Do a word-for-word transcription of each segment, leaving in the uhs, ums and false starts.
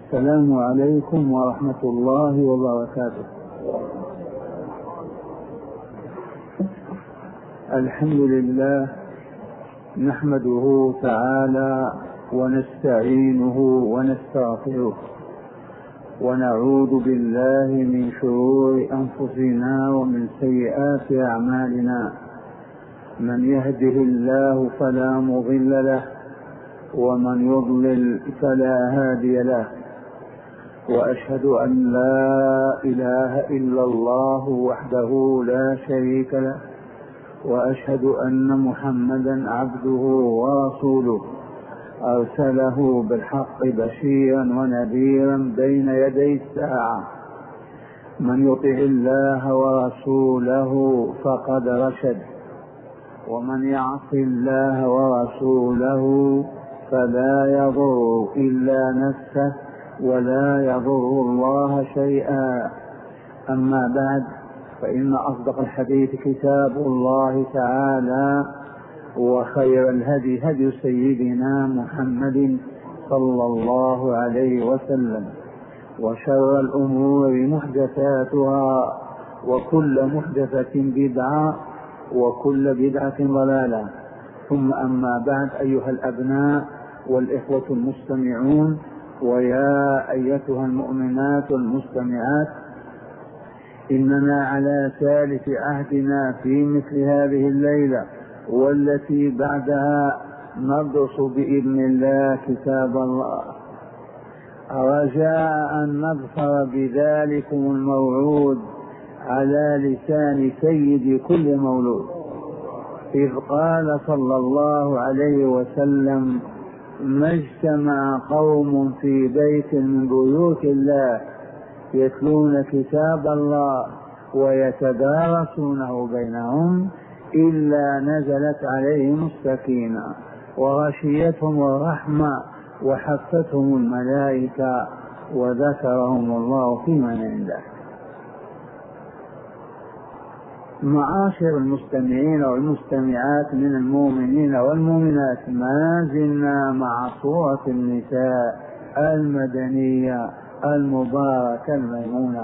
السلام عليكم ورحمة الله وبركاته. الحمد لله نحمده تعالى ونستعينه ونستغفره ونعوذ بالله من شرور أنفسنا ومن سيئات أعمالنا. من يهده الله فلا مضل له ومن يضلل فلا هادي له، وأشهد أن لا إله إلا الله وحده لا شريك له، وأشهد أن محمدا عبده ورسوله أرسله بالحق بشيرا ونذيرا بين يدي الساعة. من يطع الله ورسوله فقد رشد، ومن يعص الله ورسوله فلا يضر إلا نفسه ولا يضر الله شيئا. أما بعد، فإن أصدق الحديث كتاب الله تعالى، وخير الهدي هدي سيدنا محمد صلى الله عليه وسلم، وشر الأمور محدثاتها، وكل محدثة بدعة، وكل بدعة ضلالة. ثم أما بعد، أيها الأبناء والإخوة المستمعون، ويا أيتها المؤمنات المستمعات، إننا على ثالث عهدنا في مثل هذه الليلة والتي بعدها ندرس بإذن الله كتاب الله، رجاء أن نظفر بذلكم الموعود على لسان سيد كل مولود، إذ قال صلى الله عليه وسلم: ما اجتمع قوم في بيت من بيوت الله يتلون كتاب الله ويتدارسونه بينهم إلا نزلت عليهم السكينة وغشيتهم الرحمة وحفتهم الملائكة وذكرهم الله في من عنده. معاشر المستمعين والمستمعات من المؤمنين والمؤمنات، ما زلنا مع سورة النساء المدنية المباركة الميمونة،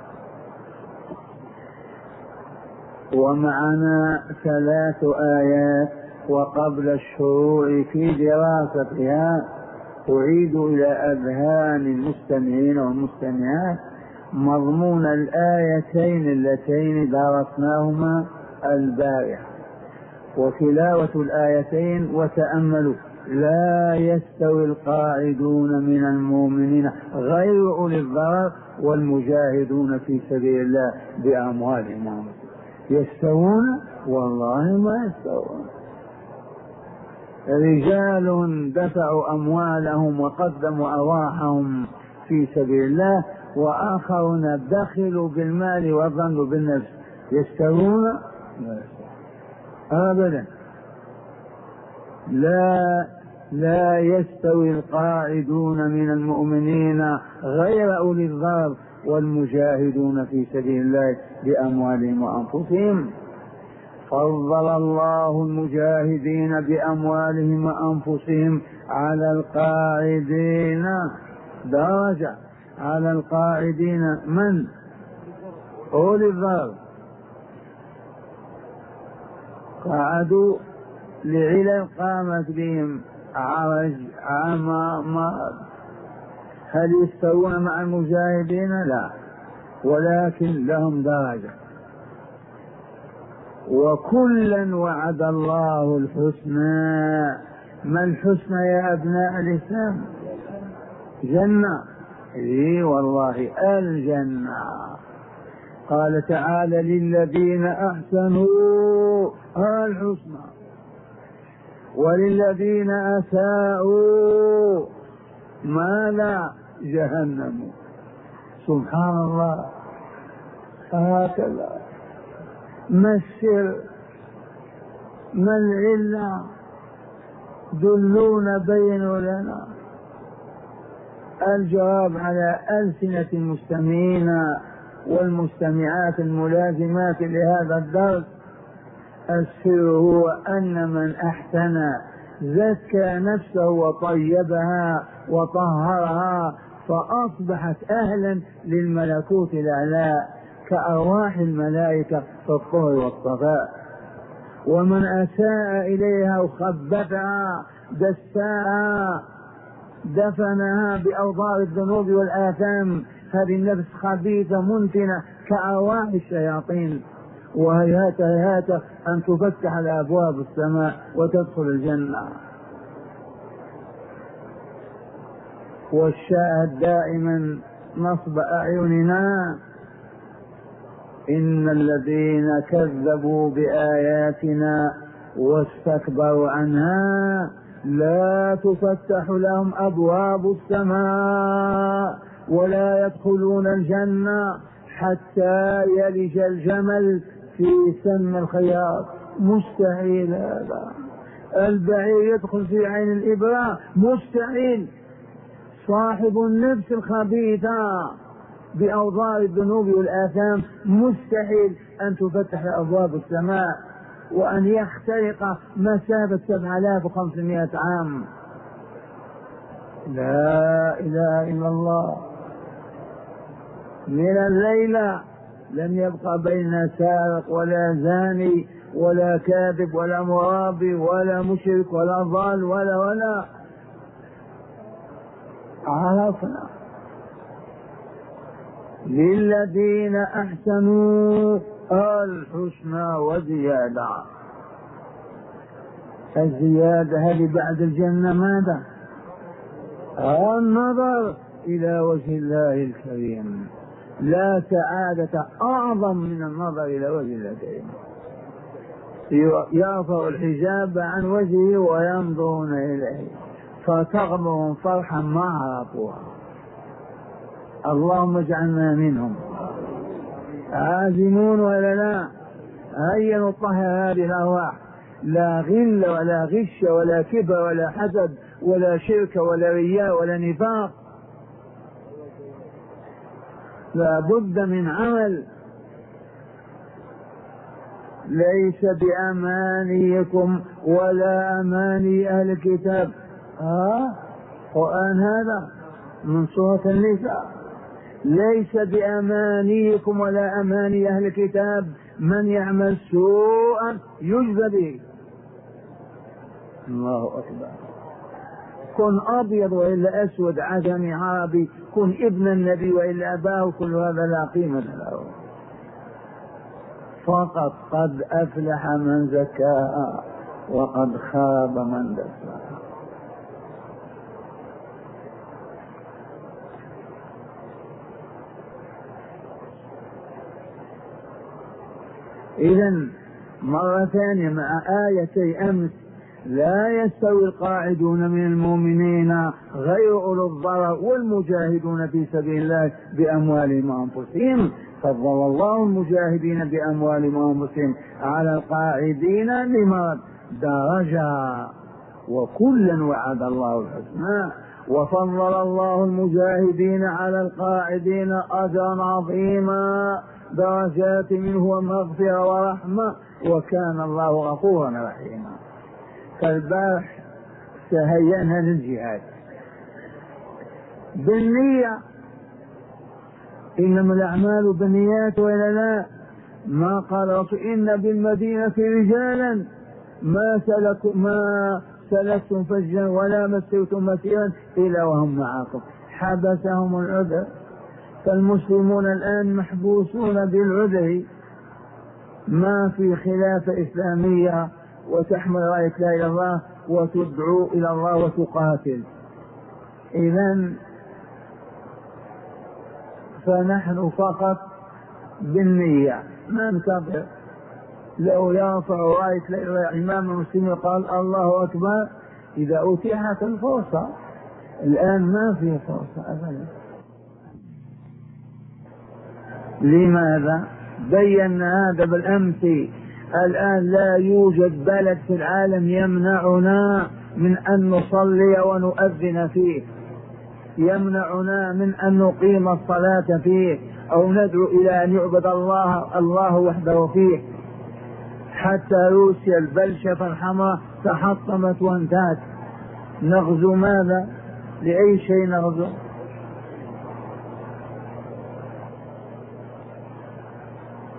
ومعنا ثلاث آيات. وقبل الشروع في دراستها أعيد إلى أذهان المستمعين والمستمعات مضمون الآيتين اللتين درسناهما البارحة، وتلاوة الآيتين وتأملوا: لا يستوي القاعدون من المؤمنين غير أولي الضرر والمجاهدون في سبيل الله بأموالهم. يستوون؟ والله ما يستوون. رجال دفعوا أموالهم وقدموا أرواحهم في سبيل الله، وآخرون بخلوا بالمال وظنوا بالنفس. يستوون؟ أبدا. لا لا يستوي القاعدون من المؤمنين غير أولي الضرر والمجاهدون في سبيل الله بأموالهم وأنفسهم. فضل الله المجاهدين بأموالهم وأنفسهم على القاعدين درجة. على القاعدين من؟ أولي الضرر. قعدوا لعلل قامت بهم، عرج، عمى، مرض. هل يستوون مع المجاهدين؟ لا، ولكن لهم درجة. وكلا وعد الله الحسنى. ما الحسنى يا أبناء الإسلام؟ جنة. إيه والله، الجنة. قال تعالى: للذين أحسنوا الحسنى وللذين أساءوا ماذا؟ جهنم. سبحان الله. هكذا. ما السر؟ ما العلة؟ دلونا بينوا لنا. الجواب على ألسنة المستمعين والمستمعات الملازمات لهذا الدرس: السر هو أن من أحسن زكى نفسه وطيبها وطهرها فأصبحت أهلا للملكوت الأعلى كأرواح الملائكة في الطهر والصفاء. ومن أساء إليها وخبثها دساها دفنها بأوضار الذنوب والآثام، هذه النفس خبيثة منتنة كأرواح الشياطين، وهيهات هيهات أن تفتح لأبواب السماء وتدخل الجنة. والشاهد دائما نصب أعيننا: إن الذين كذبوا بآياتنا واستكبروا عنها لا تفتح لهم أبواب السماء ولا يدخلون الجنة حتى يلج الجمل في سم الخياط. مستحيل هذا. البعير يدخل في عين الإبرة، مستحيل. صاحب النفس الخبيثة بأوضار الذنوب والآثام مستحيل أن تفتح أبواب السماء وأن يخترق مسافة سبعة آلاف وخمسمائة عام. لا إله إلا الله. من الليلة لم يبقى بين سارق ولا زاني ولا كاذب ولا مرابي ولا مشرك ولا ضال ولا ولا عرفنا. للذين أحسنوا الحسنى وزيادة. الزيادة هذه بعد الجنة ماذا؟ النظر إلى وجه الله الكريم. لا سعادة أعظم من النظر إلى وجه الله الكريم. يرفع الحجاب عن وجهه وينظرون إليه فتغمرهم فرحا ما عرفوها. اللهم اجعلنا منهم. عازمون ولا لا؟ هيا نطهر هذه الأرواح. لا غل ولا غش ولا كبر ولا حسد ولا شرك ولا رياء ولا نفاق. لا بد من عمل. ليس بأمانيكم ولا أماني أهل الكتاب. ها قرآن هذا من سورة النساء. ليس بأمانيكم ولا أماني أهل الكتاب من يعمل سوءا يجزى به. الله أكبر. كن أبيض وإلا أسود، عجمي عربي، كن ابن النبي وإلا أباه، كل هذا لا قيمة له. فقط قد أفلح من زكاها وقد خاب من دساها. إذن مرة ثانية مع آيتي أمس: لا يستوي القاعدون من المؤمنين غير أولو الضرر والمجاهدون في سبيل الله بأموالهم وأنفسهم. فضل الله المجاهدين بأموالهم وأنفسهم على القاعدين لمرض درجة، وكلا وعد الله الحسنى. وفضل الله المجاهدين على القاعدين أجرا عظيما، درجات منه ومغفرة ورحمة، وكان الله غفورا رحيما. فالبارح تهيأنا للجهاد بالنية. إنما الأعمال بالنيات وإلا لا؟ ما قال رسول إن بالمدينة رجالا ما سلكوا ما سلكتم فجا ولا مسرتم مسيرا إلا وهم معكم، حبسهم العذر. فالمسلمون الآن محبوسون بالعذر، ما في خلافة إسلامية وتحمل راية لا إله إلا الله وتدعو إلى الله وتقاتل. إذن فنحن فقط بالنية ما نكبر. لو يرفع راية لا إله إلا الله إمام المسلمين قال الله أكبر إذا أتيحت الفرصة. الآن ما في فرصة أبدا. لماذا؟ بينا هذا بالأمس. الآن لا يوجد بلد في العالم يمنعنا من أن نصلي ونؤذن فيه، يمنعنا من أن نقيم الصلاة فيه أو ندعو إلى أن يعبد الله الله وحده فيه. حتى روسيا البلشفة الحمراء تحطمت وانتهت. نغزو ماذا؟ لأي شيء نغزو؟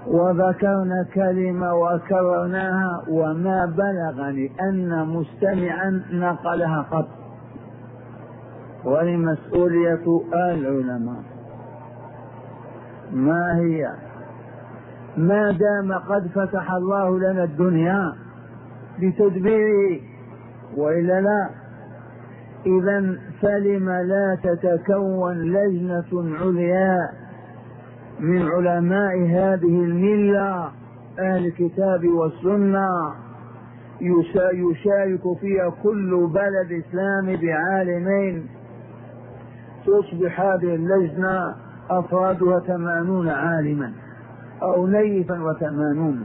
وذكرنا كلمة وكررناها وما بلغني أن مستمعا نقلها قط، ولمسؤولية العلماء. ما هي؟ ما دام قد فتح الله لنا الدنيا بتدبيره، وإلا لا، إذا فلم لا تتكون لجنة عليا من علماء هذه الملة أهل الكتاب والسنة يشارك فيها كل بلد إسلامي بعالمين، تصبح هذه اللجنة أفرادها ثمانون عالما أو نيفا وثمانون،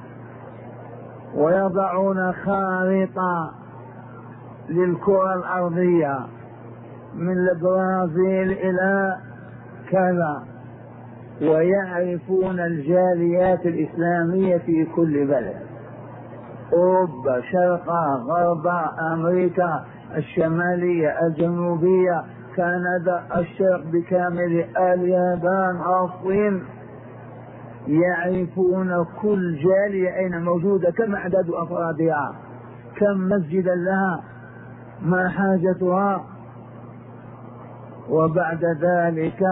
ويضعون خارطة للكرة الأرضية من البرازيل إلى كذا، ويعرفون الجاليات الإسلامية في كل بلد، أوروبا، شرقا، غربا، أمريكا الشمالية، الجنوبية، كندا، الشرق بكامل، اليابان، الصين، يعرفون كل جالية أين موجودة، كم عدد أفرادها، كم مسجدا لها، ما حاجتها. وبعد ذلك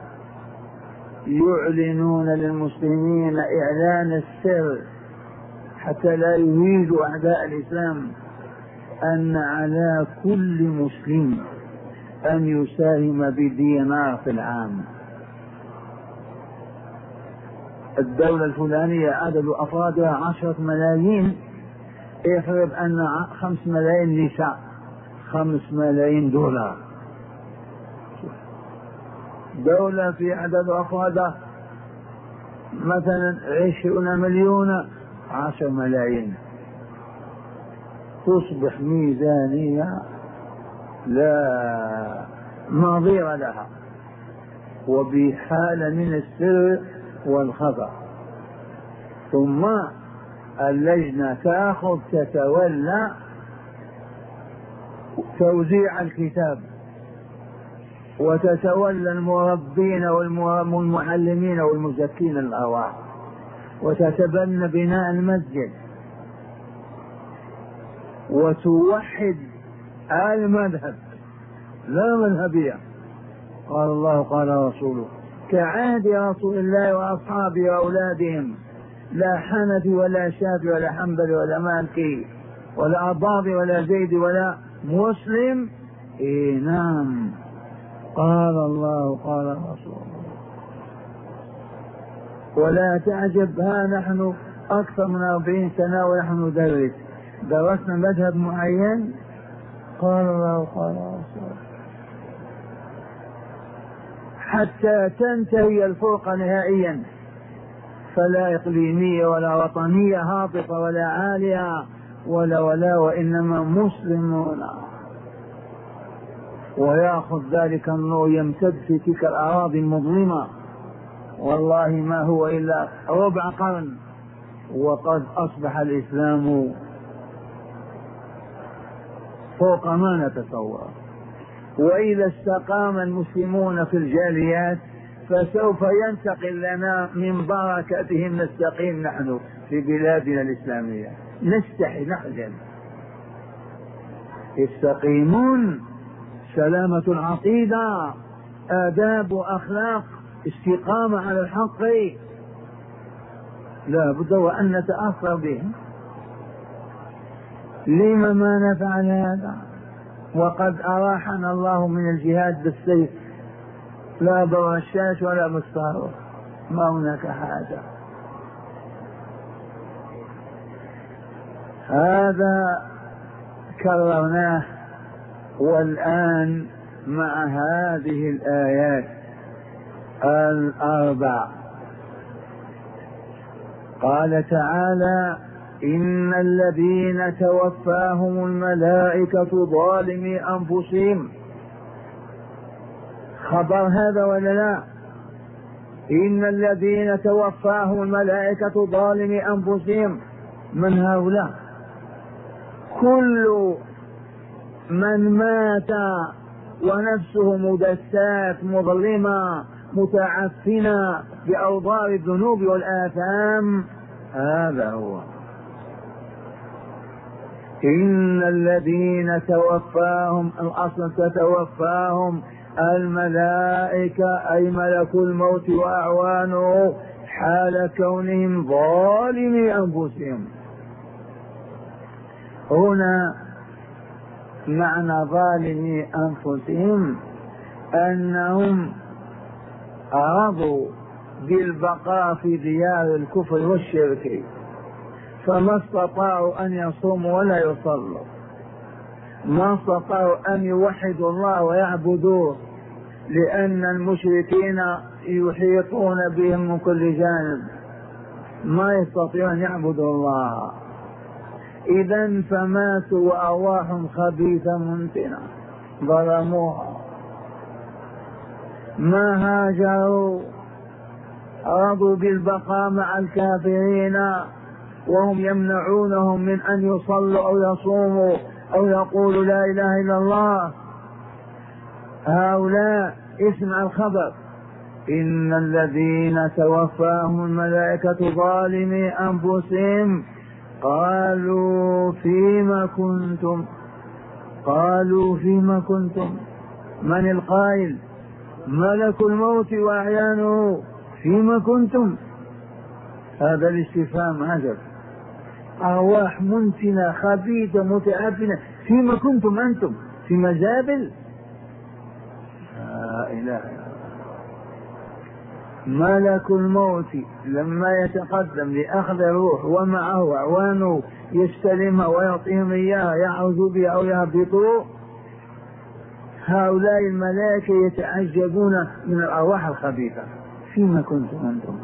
يعلنون للمسلمين إعلان السر حتى لا يهيجوا أعداء الإسلام أن على كل مسلم أن يساهم بدينار في العام. الدولة الفلانية عدد أفرادها عشرة ملايين، يفرض أن خمس ملايين نساء، خمس ملايين دولار. دولة في عدد أفرادها مثلا عشرون مليون، عشر ملايين، تصبح ميزانية لا نظير لها، وبحالة من السر والخطأ. ثم اللجنة تأخذ تتولى توزيع الكتاب، وتتولى المربين والمعلمين والمزكين الأرواح، وتتبنى بناء المسجد، وتوحد المذهب، لا مذهبية، قال الله قال رسوله، كعهد رسول الله وأصحابه وأولادهم، لا حنفي ولا شافعي ولا حنبلي ولا مالكي ولا أضابي ولا زيدي ولا مسلم. إيه نعم، قال الله قال رسول الله. ولا تعجب، ها نحن أكثر من أربعين سنة ونحن ندرس، درسنا مذهب معين، قال الله قال رسول الله، حتى تنتهي الفرقة نهائيا، فلا إقليمية ولا وطنية هابطة ولا عالية ولا ولا وإنما مسلمون. ويأخذ ذلك النور يمتد في تلك الأراضي المظلمة، والله ما هو إلا ربع قرن وقد أصبح الإسلام فوق ما نتصور. وإذا استقام المسلمون في الجاليات فسوف ينتقل لنا من بركتهم، نستقيم نحن في بلادنا الإسلامية، نستحي نخجل. يستقيمون، سلامة العقيدة، آداب وأخلاق، استقامة على الحق، لا بد وأن نتأثر بهم. لما ما نفعل هذا وقد أراحنا الله من الجهاد بالسيف، لا برشاش ولا مسطار، ما هناك حاجة. هذا كررناه، والآن مع هذه الآيات الأربع قال تعالى: إن الذين توفاهم الملائكة ظالمي أنفسهم. خبر هذا ولا لا؟ إن الذين توفاهم الملائكة ظالمي أنفسهم، من هؤلاء؟ كل من مات ونفسه مدسات مظلمة متعفنة بأوضار الذنوب والآثام. هذا هو. إن الذين توفاهم الأصل تتوفاهم الملائكة أي ملك الموت وأعوانه حال كونهم ظالمي أنفسهم. هنا معنى ظالمي أنفسهم أنهم رضوا بالبقاء في ديار الكفر والشرك، فما استطاعوا أن يصوموا ولا يصلوا، ما استطاعوا أن يوحدوا الله ويعبدوه، لأن المشركين يحيطون بهم من كل جانب، ما يستطيعون أن يعبدوا الله. إذن فماتوا وأرواحهم خبيثة منتنة ظلموها، ما هاجروا، رضوا بالبقاء مع الكافرين وهم يمنعونهم من أن يصلوا أو يصوموا أو يقولوا لا إله إلا الله. هؤلاء اسمع الخبر: إن الذين توفاهم الملائكة ظالمي أنفسهم قالوا فيما كنتم قالوا فيما كنتم من القائل؟ ملك الموت وأعيانه. فيما كنتم؟ هذا الاستفهام عجب. أرواح منتنة خبيثة متعفنة، فيما كنتم أنتم؟ في مزابل؟ لا إله إلا الله. ملك الموت لما يتقدم لأخذ الروح ومعه أعوانه يستلمها ويعطيهم إياها يعوذ بها أو يهبطوا، هؤلاء الملائكة يتعجبون من الأرواح الخبيثة. فيما كنتم أنتم؟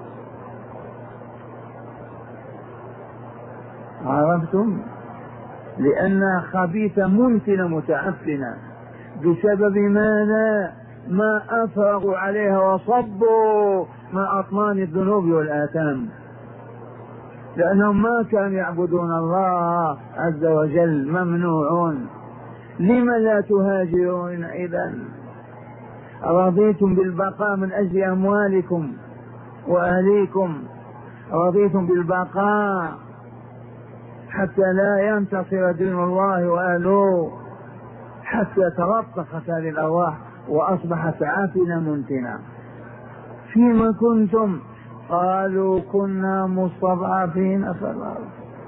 عرفتم؟ لأنها خبيثة منتنة متعفنة. بسبب ماذا؟ ما أفرغوا عليها وصبوا ما أطمان الذنوب والآثام، لأنهم ما كانوا يعبدون الله عز وجل، ممنوعون. لم لا تهاجرون إذن؟ رضيتم بالبقاء من أجل أموالكم وأهليكم، رضيتم بالبقاء حتى لا ينتصر دين الله وأهله، حتى تلطخت هذه الأرواح وأصبحت عافنة منتنة. فيما كنتم؟ قالوا كنا مستضعفين في الأرض.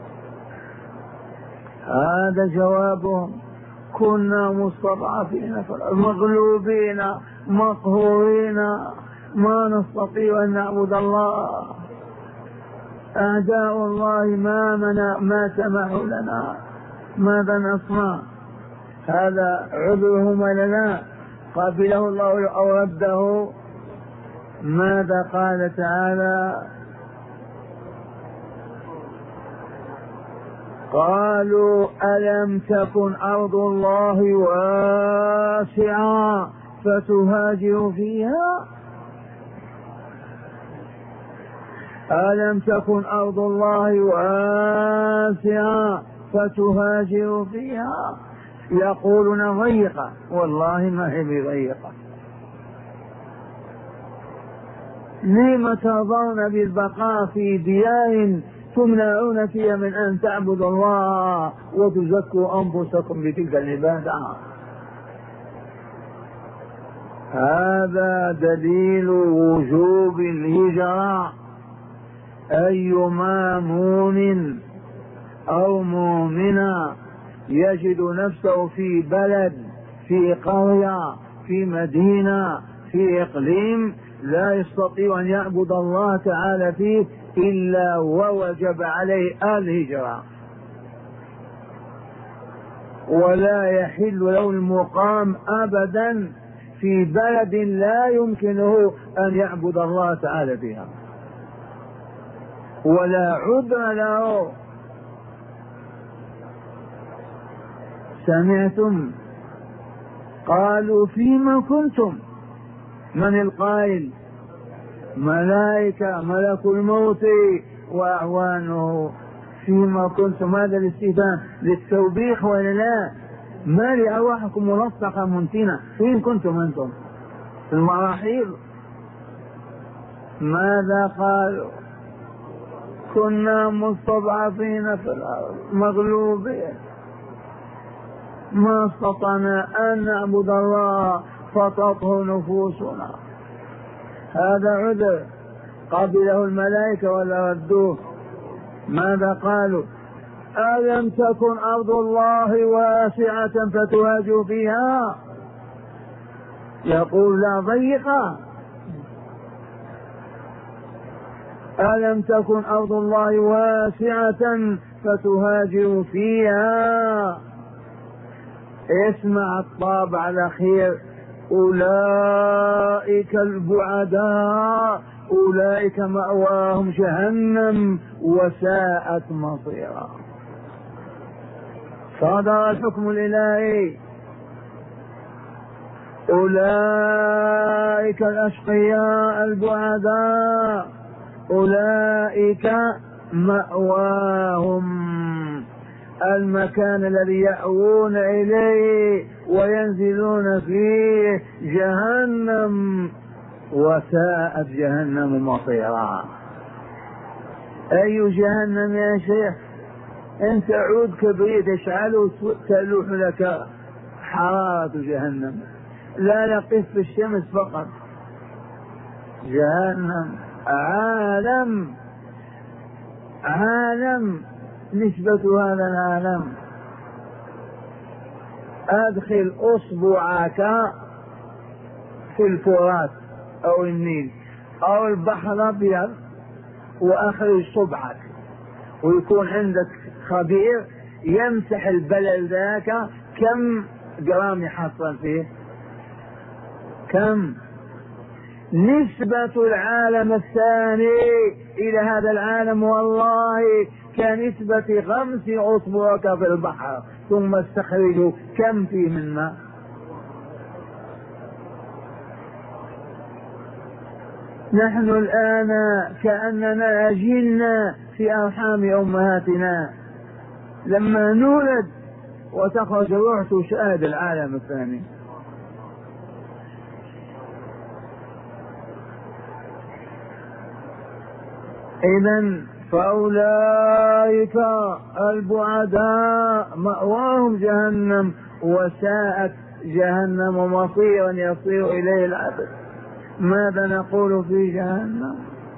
هذا جوابهم: كنا مستضعفين في الأرض، مغلوبين مقهورين، ما نستطيع أن نعبد الله، أعداء الله ما منع ما سمحوا لنا، ماذا نصنع؟ هذا عذرهم ولا لا؟ قبله الله أو رده؟ ماذا قال تعالى؟ قالوا ألم تكن أرض الله واسعة فتهاجروا فيها؟ ألم تكن أرض الله واسعة فتهاجروا فيها؟ يقولون ضيقة، والله ما هي بضيقة. لم ترضون بالبقاء في ديار تمنعون فيها من أن تعبدوا الله وتزكوا أنفسكم بتلك العبادة؟ هذا دليل وجوب الهجرة. أيما مؤمن أو مؤمنة يجد نفسه في بلد، في قرية، في مدينة، في إقليم لا يستطيع أن يعبد الله تعالى فيه إلا ووجب عليه الهجرة، ولا يحل له المقام أبدا في بلد لا يمكنه أن يعبد الله تعالى فيها، ولا عذر له. سمعتم؟ قالوا فيما كنتم؟ من القائل؟ ملائكة، ملك الموت وأعوانه. فيما كنتم؟ هذا الاستفهام للتوبيخ ولا لا؟ ما لأرواحكم ملصقة منتنة؟ فين كنتم أنتم؟ في المراحيض؟ ماذا قالوا؟ كنا مستضعفين في الأرض مغلوبين ما استطعنا أن نعبد الله فطته نفوسنا. هذا عذر قبله الملائكة ولا ردوه؟ ماذا قالوا؟ ألم تكن أرض الله واسعة فتهاجوا فيها؟ يقول لا ضيقة. ألم تكن أرض الله واسعة فتهاجوا فيها؟ اسمع الطابع الأخير: أولئك البعداء أولئك مأواهم جهنم وساءت مصيرا. صدر الحكم الإلهي: أولئك الأشقياء البعداء أولئك مأواهم المكان الذي يأوون إليه وينزلون فيه جهنم وساءت جهنم مصيرا. أي جهنم يا شيخ؟ انت عود كبريت اشعله تلوح لك حرارة جهنم، لا نقف في الشمس فقط. جهنم عالم عالم نسبة هذا العالم. أدخل أصبعك في الفرات أو النيل أو البحر الأبيض وأخرج صبعك ويكون عندك خبير يمسح البلل ذاك كم جرام يحصل فيه؟ كم؟ نسبة العالم الثاني إلى هذا العالم والله كنسبة غمس أصبعك في البحر ثم استخرجوا كم فيه من ماء. نحن الآن كأننا أجلنا في أرحام أمهاتنا لما نولد وتخرج روح تشاهد العالم الثاني. إذن فأولئك البعداء مأواهم جهنم وساءت جهنم مصيرا يصير إليه العبد. ماذا نقول في جهنم؟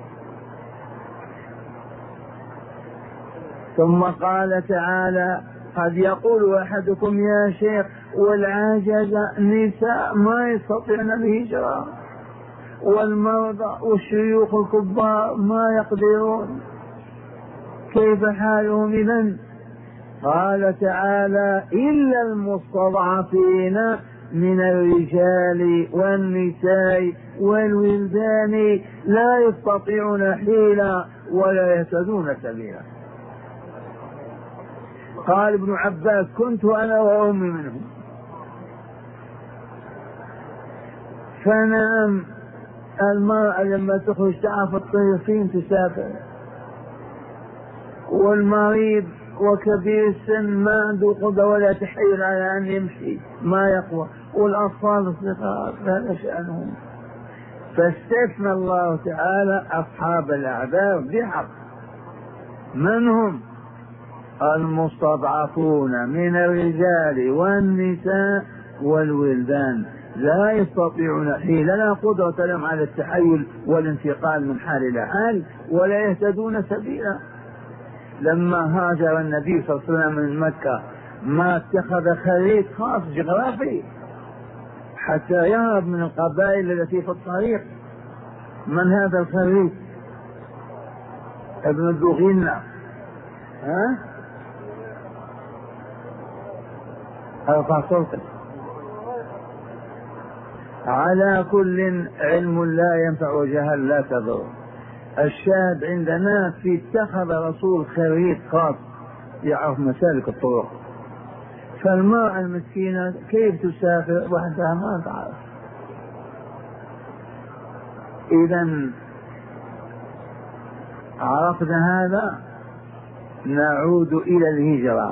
ثم قال تعالى: قد يقول أحدكم يا شيخ والعاجز نساء ما يستطيعن الهجرة والمرضى والشيوخ الكبار ما يقدرون، كيف حالهم إذن؟ قال تعالى: إلا المستضعفين من الرجال والنساء والولدان لا يستطيعون حيلا ولا يهتدون سبيلا. قال ابن عباس: كنت أنا وأمي منهم. فنعم المرأة لما تخرج تعرف الطريق فين تسافر، والمريض وكبير السن ما عنده قدرة ولا تحيل على أن يمشي ما يقوى، والأطفال الصغار هذا شأنهم. فاستثنى الله تعالى أصحاب الأعذار بحق. من هم؟ المستضعفون من الرجال والنساء والولدان لا يستطيعون حيلة لا قدرة لهم على التحيل والانتقال من حال إلى حال ولا يهتدون سبيلا. لما هاجر النبي صلى الله عليه وسلم من مكة ما اتخذ خريطة خاص جغرافي حتى يهرب من القبائل التي في الطريق. من هذا الخريط؟ ابن الدغينة. ها؟ ارفع صوتك. على كل علم لا ينفع وجهل لا تضر. الشاهد عندنا في اتخذ رسول خريط خاص يعرف مسالك الطرق. فالمرأة المسكينة كيف تسافر وحدها ما تعرف. إذا عرفنا هذا نعود إلى الهجرة.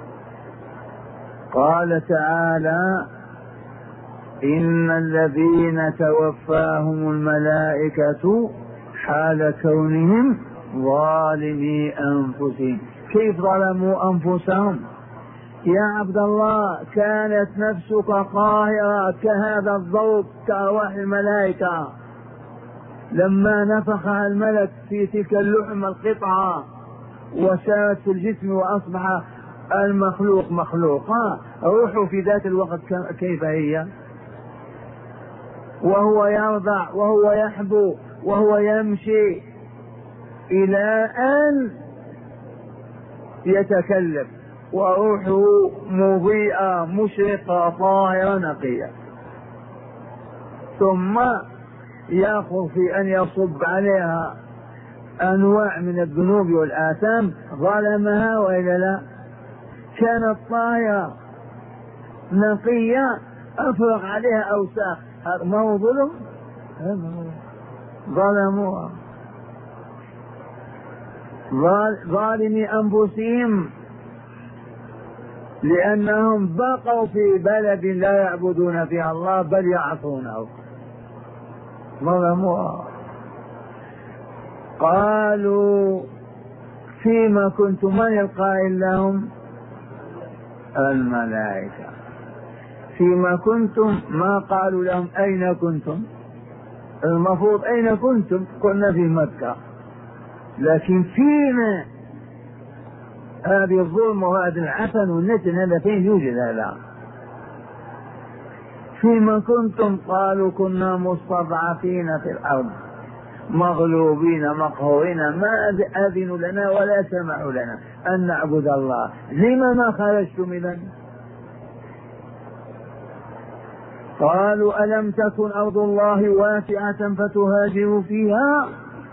قال تعالى: إن الذين توفاهم الملائكة حال كونهم ظالمي أنفسهم. كيف ظلموا أنفسهم؟ يا عبد الله كانت نفسك قاهرة كهذا الضوء كأرواح الملائكة، لما نفخها الملك في تلك اللحم القطعة وسارت في الجسم وأصبح المخلوق مخلوقا، روحه في ذات الوقت كيف هي؟ وهو يرضع وهو يحبو وهو يمشي إلى أن يتكلم، وروحه مضيئة مشرقة طاهرة نقية، ثم يأخذ في أن يصب عليها أنواع من الذنوب والآثام ظلمها وإلا لا؟ كانت طاهرة نقية أفرغ عليها أوساخ، ما هو ظلم؟ ظلموها. ظالمي أنفسهم لأنهم بقوا في بلد لا يعبدون فيها الله بل يعصونه، ظلموها. قالوا فيما كنتم، من القائل لهم؟ الملائكة. فيما كنتم، ما قالوا لهم أين كنتم، المفروض أين كنتم؟ كنا في مكة، لكن فينا هذه الظلم وهذا العفن والنتن هذا فين يوجد؟ هذا فيما كنتم؟ قالوا كنا مستضعفين في الأرض مغلوبين مقهورين، ما أذنوا لنا ولا سمعوا لنا أن نعبد الله، لما ما خرجتم إذن؟ قالوا ألم تكن أرض الله واسعة فتهاجروا فيها؟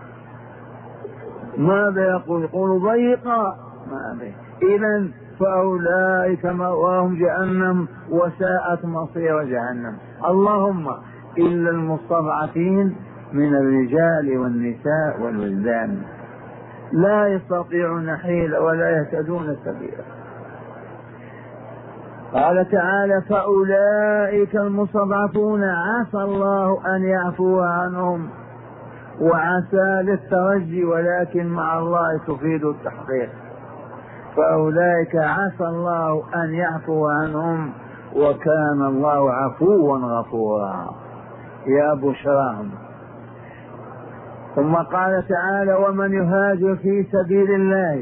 ماذا يقول؟ يقول ضيقا، ماذا؟ إذن فأولئك مأواهم جهنم وساءت مصير جهنم. اللهم إلا المستضعفين من الرجال والنساء والولدان لا يستطيعون حيلة ولا يهتدون سبيلا. قال تعالى فأولئك المستضعفون عسى الله أن يعفو عنهم، وعسى للترجي ولكن مع الله تفيد التحقيق. فأولئك عسى الله أن يعفو عنهم وكان الله عفوا غفورا. يا بشراهم. ثم قال تعالى ومن يهاجر في سبيل الله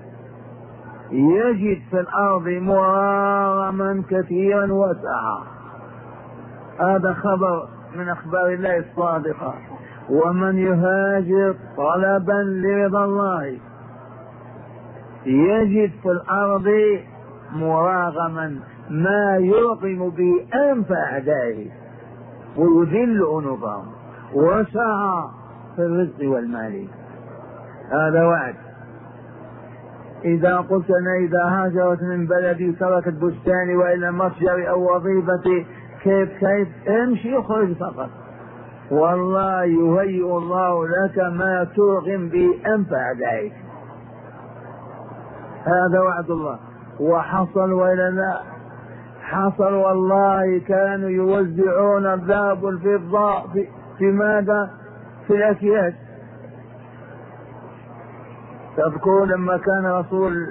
يجد في الأرض مراغما كثيرا وسعا. هذا خبر من أخبار الله الصادقة. ومن يهاجر طلبا لرضا الله يجد في الأرض مراغما ما يرقم به أنف أعدائه ويذل أنوفهم وسعى في الرزق والمال. هذا وعد. إذا قلت أنا إذا هاجرت من بلدي تركت بستاني وإلى متجري أو وظيفتي كيف كيف امشي اخرج فقط، والله يهيئ الله لك ما ترغم به أنف أعدائك. هذا وعد الله. وحصل وإلا لا؟ حصل والله. كانوا يوزعون الذهب والفضة في, في ماذا؟ في الأكياس. تذكرون لما كان رسول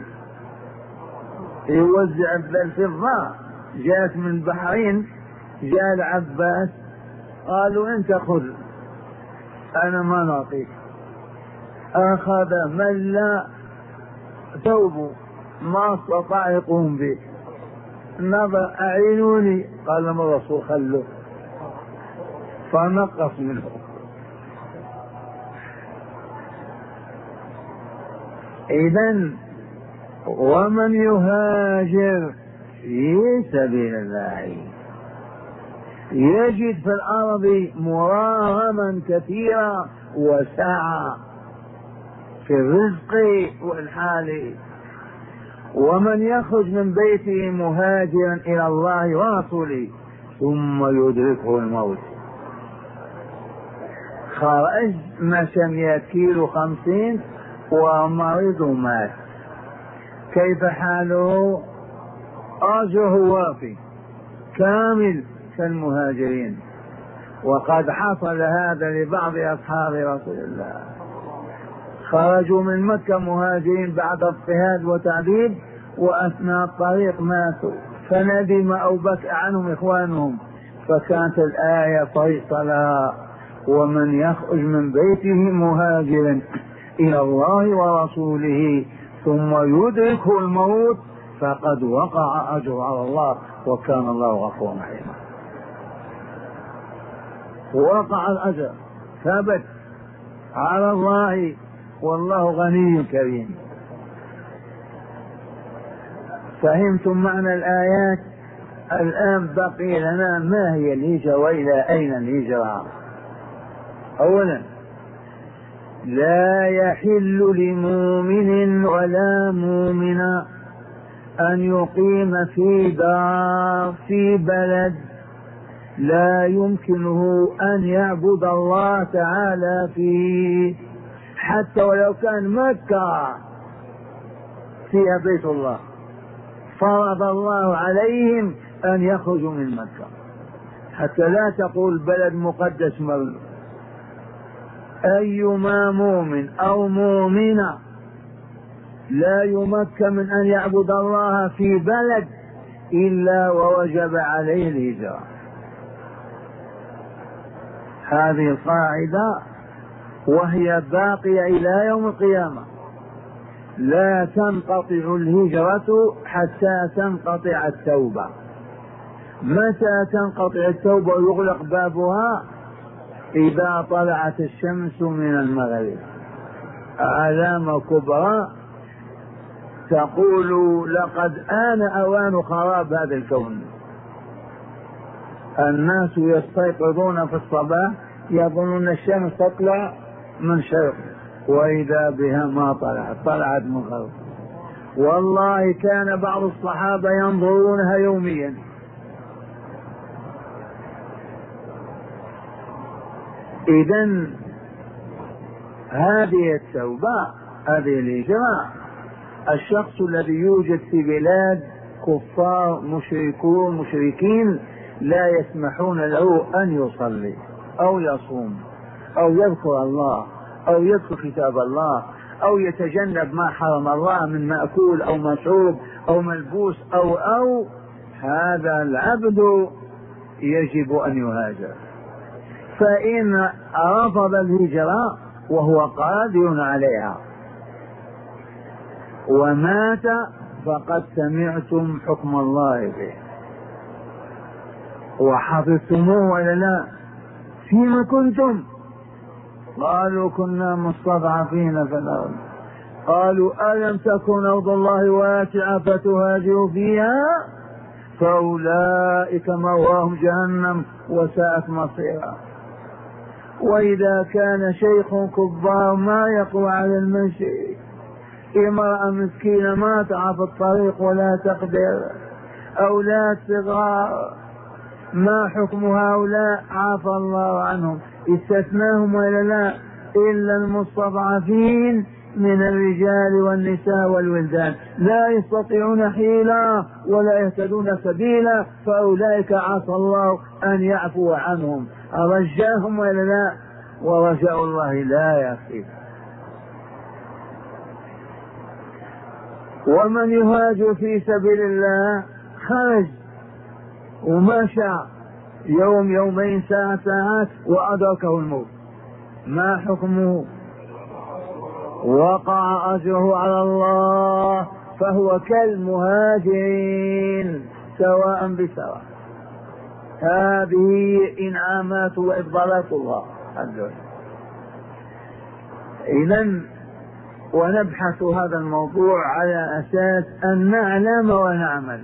يوزع الفضة جاءت من البحرين، جاء العباس قالوا انت خذ انا ما نعطيك. اخذ من لا ثوبه ما استطاع يقوم به، نظر اعينوني قال لما الرسول خلوه فنقص منه. إذن ومن يهاجر في سبيل الله يجد في الأرض مراغما كثيرا وسعة في الرزق والحال. ومن يخرج من بيته مهاجرا إلى الله ورسوله ثم يدركه الموت، خرج مشى مئة كيلو خمسين ومريض مات، كيف حاله؟ أجره وافي كامل كالمهاجرين. وقد حصل هذا لبعض أصحاب رسول الله، خرجوا من مكة مهاجرين بعد اضطهاد وتعذيب، وأثناء الطريق ماتوا، فندم أو بكى عنهم إخوانهم، فكانت الآية فيصلها: ومن يخرج من بيته مهاجرا إلى الله ورسوله ثم يدركه الموت فقد وقع أجر على الله وكان الله غفورا رحيما. وقع الأجر ثبت على الله والله غني كريم. فهمتم معنى الآيات؟ الآن بقي لنا ما هي الهجرة وإلى أين الهجرة. أولا، لا يحل لمؤمن ولا مؤمنة أن يقيم في دار في بلد لا يمكنه أن يعبد الله تعالى فيه، حتى ولو كان مكة فيها بيت الله، فرض الله عليهم أن يخرجوا من مكة، حتى لا تقول بلد مقدس مولود. أيما مؤمن أو مؤمنة لا يمكن من أن يعبد الله في بلد إلا ووجب عليه الهجرة. هذه القاعدة وهي باقية إلى يوم القيامة، لا تنقطع الهجرة حتى تنقطع التوبة. متى تنقطع التوبة ويغلق بابها؟ إذا طلعت الشمس من المغرب، علامة كبرى تقول لقد آن أوان خراب هذا الكون. الناس يستيقظون في الصباح يظنون الشمس تطلع من شرق، وإذا بها ما طلعت، طلعت من غرب. والله كان بعض الصحابة ينظرونها يوميا. إذن هذه التوبة، هذه الهجرة، الشخص الذي يوجد في بلاد كفار مشركون مشركين لا يسمحون له أن يصلي أو يصوم أو يذكر الله أو يذكر كتاب الله أو يتجنب ما حرم الله من مأكول أو مشروب أو ملبوس أو أو هذا العبد يجب أن يهاجر. فإن رفض الهجرة وهو قادر عليها ومات فقد سمعتم حكم الله به وحفظتموه ولا لا؟ فيما كنتم؟ قالوا كنا مستضعفين في الأرض. قالوا ألم تكن أرض الله واسعة فتهاجروا فيها فأولئك مأواهم جهنم وساءت مصيرا. وإذا كان شيخ كبار ما يقوى على المشي، امرأة مسكينة ما تعرف الطريق ولا تقدر، أولاد صغار، ما حكم هؤلاء؟ عفى الله عنهم، استثناهم ولا لا؟ إلا المستضعفين من الرجال والنساء والولدان لا يستطيعون حيلة ولا يهتدون سبيلا، فأولئك عسى الله أن يعفو عنهم. رجاهم ولا لا؟ ورجاء الله لا يخيب. ومن يهاجر في سبيل الله خرج ومشى يوم يومين ساعة ساعات وأدركه الموت، ما حكمه؟ وقع أجره على الله، فهو كالمهاجرين سواء بسواء. هذه إنعامات وإفضالات الله عز وجل. إذن ونبحث هذا الموضوع على أساس أن نعلم ونعمل.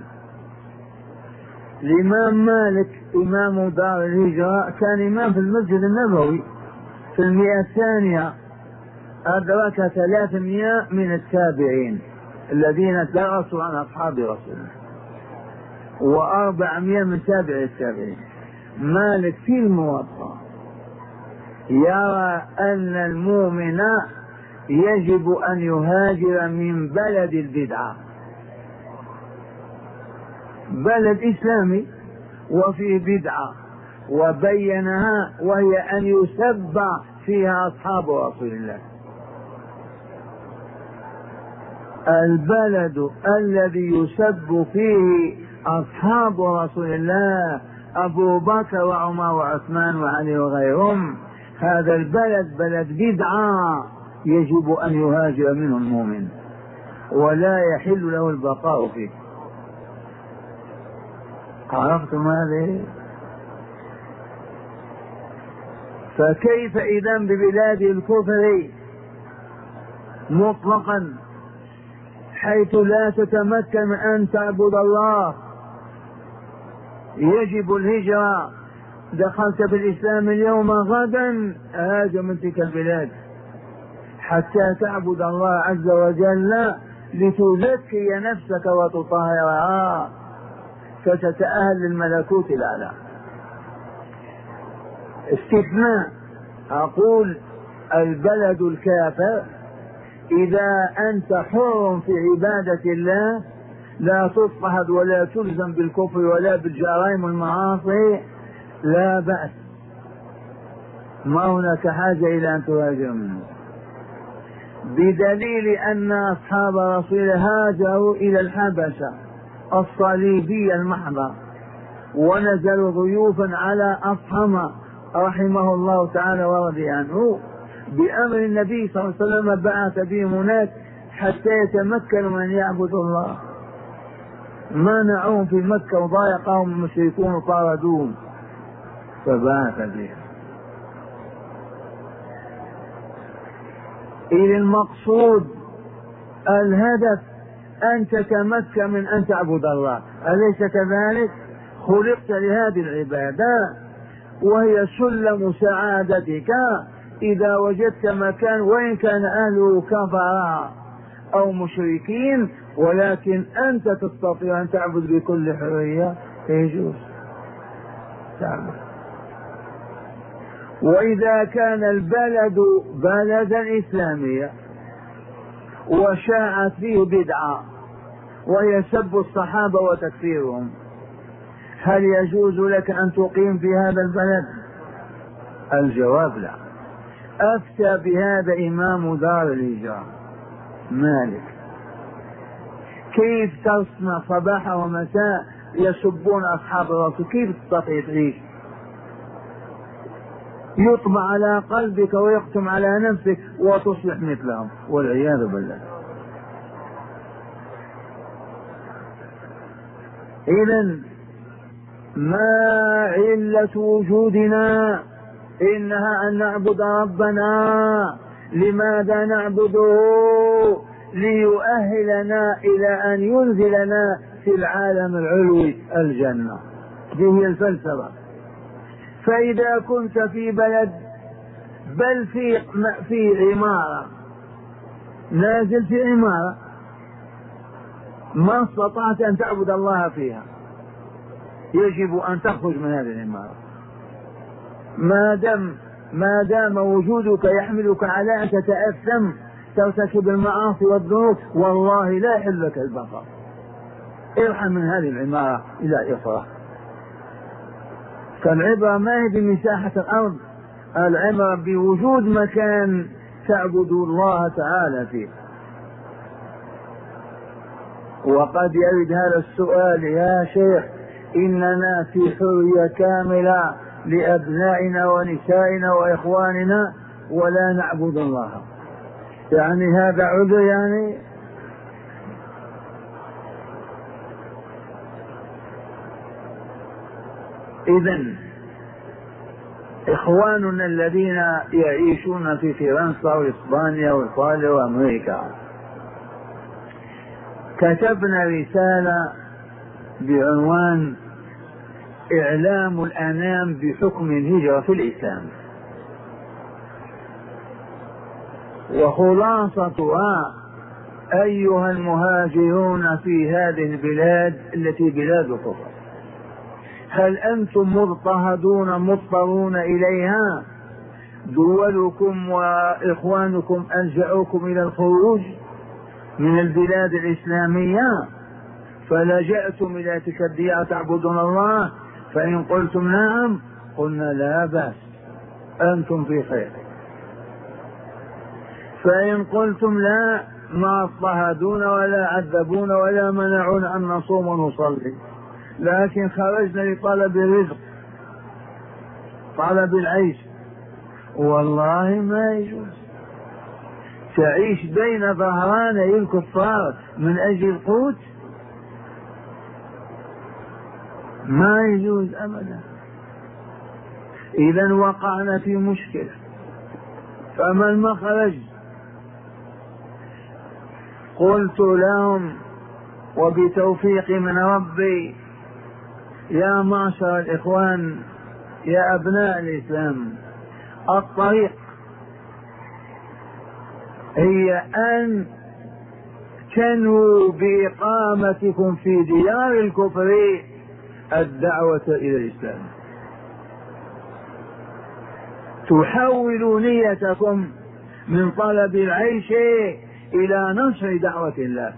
الإمام مالك إمام دار الهجرة كان إمام في المسجد النبوي في المئة الثانية، أدرك ثلاثمائة من التابعين الذين درسوا عن أصحاب رسول الله وأربعمائة من تابع التابعين. مالك في الموطأ يرى أن المؤمن يجب أن يهاجر من بلد البدعة، بلد إسلامي وفيه بدعة وبينها، وهي أن يسب فيها أصحاب رسول الله. البلد الذي يسب فيه أصحاب رسول الله أبو بكر وعمر وعثمان وعلي وغيرهم، هذا البلد بلد بدعة يجب أن يهاجر منه المؤمن ولا يحل له البقاء فيه. عرفتم هذه؟ فكيف إذا ببلاد الكفر مطلقا حيث لا تتمكن أن تعبد الله؟ يجب الهجرة. دخلت بالإسلام اليوم غدا هاجر من تلك البلاد حتى تعبد الله عز وجل لتزكي نفسك وتطهرها فتتأهل للملكوت الأعلى. استثناء، أقول البلد الكافر إذا أنت حر في عبادة الله لا تضطهد ولا تلزم بالكفر ولا بالجرائم والمعاصي لا بأس، ما هناك حاجة إلى أن تهاجر منه، بدليل أن أصحاب رسول هاجروا إلى الحبشة الصليبية المحضة ونزلوا ضيوفا على أصحمة رحمه الله تعالى ورضي عنه، بأمر النبي صلى الله عليه وسلم بعث بهم هناك حتى يتمكنوا من يعبدوا الله. مانعوهم في مكة وضايقهم المشركون وطاردوهم فبعث بهم. إلى المقصود الهدف أن تتمكن من أن تعبد الله، أليس كذلك؟ خلقت لهذه العبادة وهي سلم سعادتك إذا وجدت مكان وإن كان أهله كفراء أو مشركين، ولكن أنت تستطيع أن تعبد بكل حرية يجوز تعبد. وإذا كان البلد بلدا إسلاميا وشاعت فيه بدعة وهي سب الصحابة وتكفيرهم، هل يجوز لك أن تقيم في هذا البلد؟ الجواب لا. أفتى بهذا إمام دار الهجرة مالك. كيف تصنع صباحا ومساء يسبون أصحاب الرسول؟ كيف تستطيع تعيش؟ يطبع على قلبك ويختم على نفسك وتصبح مثلهم والعياذ بالله. إذن ما علة وجودنا؟ إنها أن نعبد ربنا. لماذا نعبده؟ ليؤهلنا إلى أن ينزلنا في العالم العلوي الجنة. دي هي الفلسفة. فإذا كنت في بلد بل في في عمارة، نازل في عمارة ما استطعت أن تعبد الله فيها، يجب أن تخرج من هذه العمارة. ما دام ما دام وجودك يحملك على أن تتأثم ترتكب المعاصي والذنوب، والله لا يحل لك البقاء. ارحل من هذه العمارة إلى إخرى. فالعبرة ما هي بمساحة الأرض، العبرة بوجود مكان تعبد الله تعالى فيه. وقد يرد هذا السؤال: يا شيخ إننا في حرية كاملة لأبنائنا ونسائنا وإخواننا ولا نعبد الله، يعني هذا عذر؟ يعني إذن إخواننا الذين يعيشون في فرنسا وإسبانيا وإيطاليا وأمريكا، كتبنا رسالة بعنوان إعلام الأنام بحكم الهجرة في الإسلام، وخلاصتها: أيها المهاجرون في هذه البلاد التي بلاد كفر، هل أنتم مضطهدون مضطرون إليها؟ دولكم وإخوانكم ألجأوكم إلى الخروج من البلاد الإسلامية فلجأتم إلى تلك الديار تعبدون الله، فإن قلتم نعم قلنا لا بأس، أنتم في خير. فإن قلتم لا، ما اضطهدونا ولا عذبونا ولا منعونا أن نصوم ونصلي، لكن خرجنا لطلب الرزق، طلب العيش، والله ما يجوز تعيش بين ظهراني الكفار من أجل القوت، ما يجوز أبدا. إذا وقعنا في مشكلة، فما المخرج؟ قلت لهم وبتوفيق من ربي: يا معشر الإخوان، يا أبناء الإسلام، الطريق هي أن تنووا بإقامتكم في ديار الكفر الدعوة إلى الإسلام، تحولوا نيتكم من طلب العيش إلى نشر دعوة الله.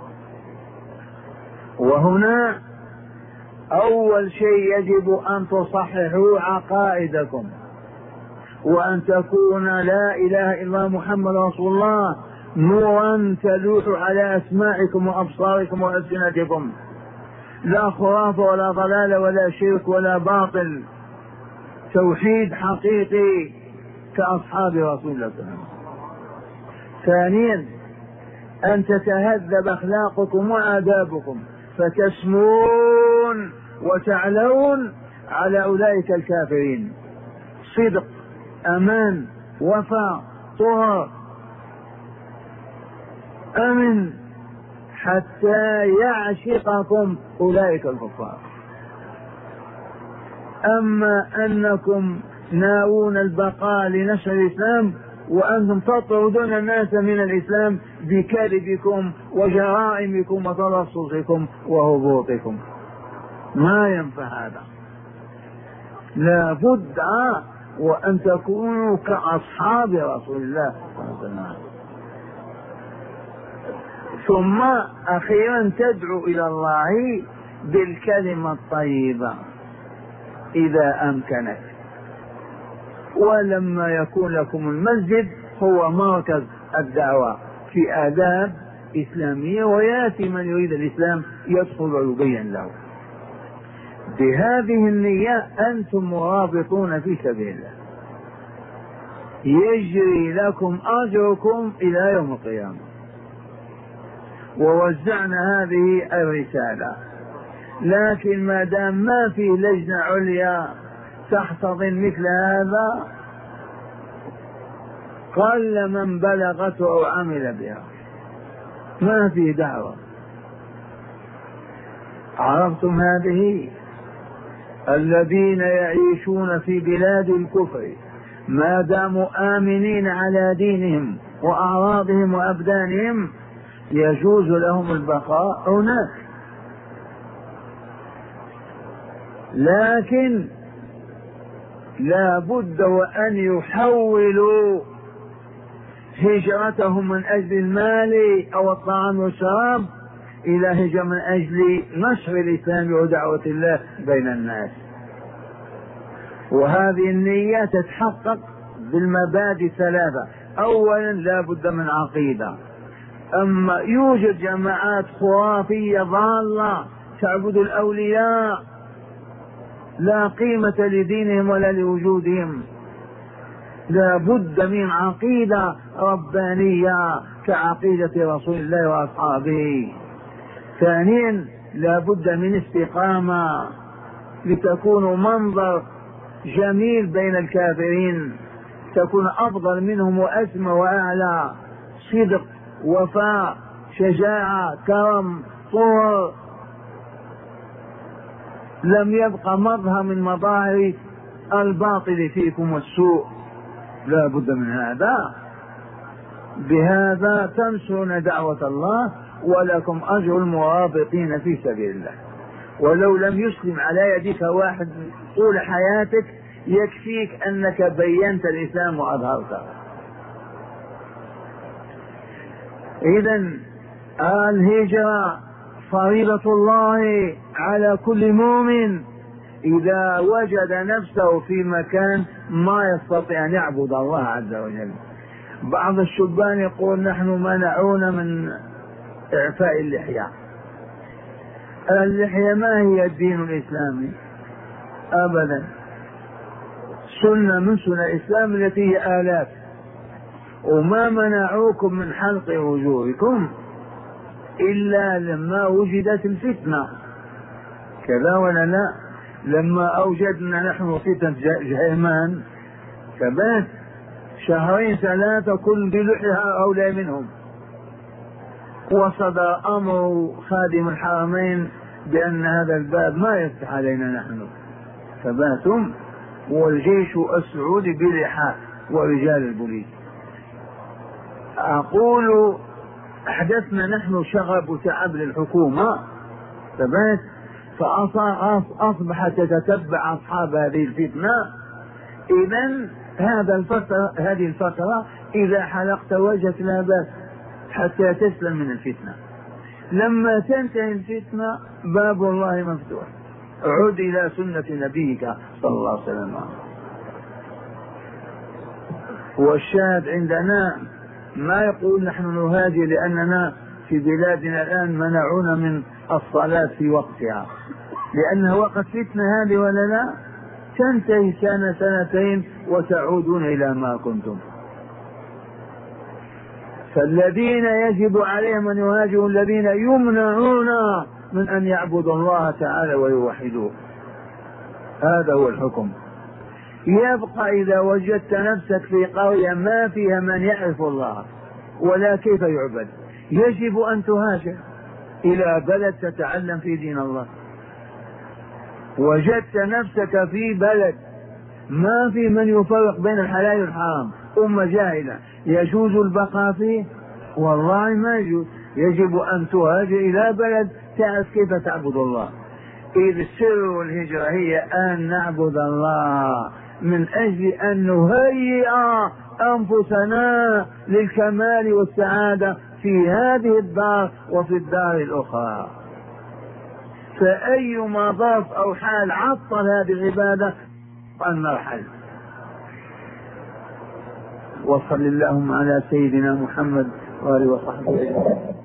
وهنا أول شيء يجب أن تصححوا عقائدكم، وأن تكون لا إله إلا الله محمد رسول الله نورا تلوح على أسماعكم وأبصاركم وألسنتكم، لا خرافة ولا ضلال ولا شرك ولا باطل، توحيد حقيقي كأصحاب رسول الله صلى الله عليه وسلم. ثانيا أن تتهذب أخلاقكم وآدابكم، فتسمون وتعلون على أولئك الكافرين، صدق، أمان، وفاء، طهر، أمن، حتى يعشقكم أولئك الكفار. أما أنكم ناوون البقاء لنشر الإسلام وأنتم تطردون الناس من الإسلام بكذبكم وجرائمكم وتلصصكم وهبوطكم، ما ينفع هذا. لا بد وأن تكونوا كأصحاب رسول الله صلى الله عليه وسلم. ثم أخيرا تدعو إلى الله بالكلمة الطيبة إذا أمكنت. ولما يكون لكم المسجد هو مركز الدعوة في آداب إسلامية، ويأتي من يريد الإسلام يدخل ويبين له. بهذه النية أنتم مرابطون في سبيل الله، يجري لكم أجركم إلى يوم القيامة. ووزعنا هذه الرسالة، لكن ما دام ما في لجنة عليا تحتضن مثل هذا قل من بلغته أو عمل بها، ما في دعوة. عرفتم هذه؟ الذين يعيشون في بلاد الكفر ما داموا آمنين على دينهم وأعراضهم وأبدانهم يجوز لهم البقاء هناك، لكن لا بد وأن يحولوا هجرتهم من أجل المال أو الطعام والشراب إلى هجرة من أجل نشر الإسلام ودعوة الله بين الناس. وهذه النية تتحقق بالمبادئ الثلاثة. أولا لا بد من عقيدة. أما يوجد جماعات خرافية ضالة تعبد الأولياء لا قيمة لدينهم ولا لوجودهم، لا بد من عقيدة ربانية كعقيدة رسول الله وأصحابه. ثانيا لا بد من استقامة لتكونوا منظر جميل بين الكافرين، تكون أفضل منهم وأسمى وأعلى، صدق، وفاء، شجاعة، كرم، طهر، لم يبقى مظهر من مظاهر الباطل فيكم والسوء، لا بد من هذا. بهذا تنشرون دعوة الله ولكم أجر المرابطين في سبيل الله. ولو لم يسلم على يدك واحد طول حياتك يكفيك أنك بينت الإسلام وأظهرته. إذن الهجرة فريضة الله على كل مؤمن إذا وجد نفسه في مكان ما يستطيع أن يعبد الله عز وجل. بعض الشبان يقول نحن منعونا من إعفاء اللحية. اللحية ما هي الدين الإسلامي أبدا، سنة من سنة الإسلام التي هي آلاف، وما منعوكم من حلق وجوهكم إلا لما وجدت الفتنة، كذا ولا لا؟ لما أوجدنا نحن فتنة جهيمان ثبات شهرين ثلاثة كل بلحها أولى منهم، وصدر أمر خادم الحرمين بأن هذا الباب ما يفتح علينا نحن، ثباتهم والجيش السعودي بلحاء ورجال البوليس. أقول أحدثنا نحن شغب وتعب للحكومة ثبات، فأصبحت تتتبع أصحاب هذه الفتنة. إذن هذا الفترة هذه الفترة إذا حلقت وجهك لا بأس حتى تسلم من الفتنة. لما تنتهي الفتنة باب الله مفتوح، عد إلى سنة نبيك صلى الله عليه وسلم. والشاهد عندنا ما يقول نحن نهاجر لأننا في بلادنا الآن منعونا من الصلاة في وقتها، لأنها وقت فتنة هذه ولا لا؟ تنتهي سنة سنتين وتعودون إلى ما كنتم. فالذين يجب عليهم أن يهاجروا الذين يمنعون من أن يعبدوا الله تعالى ويوحدوه، هذا هو الحكم. يبقى إذا وجدت نفسك في قرية ما فيها من يعرف الله ولا كيف يعبد، يجب أن تهاجر إلى بلد تتعلم في دين الله. وجدت نفسك في بلد ما في من يفرق بين الحلال والحرام، أمة جاهلة، يجوز البقاء فيه؟ والله ما يجوز. يجب أن تهاجر إلى بلد تعرف كيف تعبد الله. إذ سر الهجرة هي أن نعبد الله من أجل أن نهيئ أنفسنا للكمال والسعادة في هذه الدار وفي الدار الأخرى. فأيما ظرف أو حال عطل هذه العبادة أن نرحل. وصل اللهم على سيدنا محمد وآله وصحبه.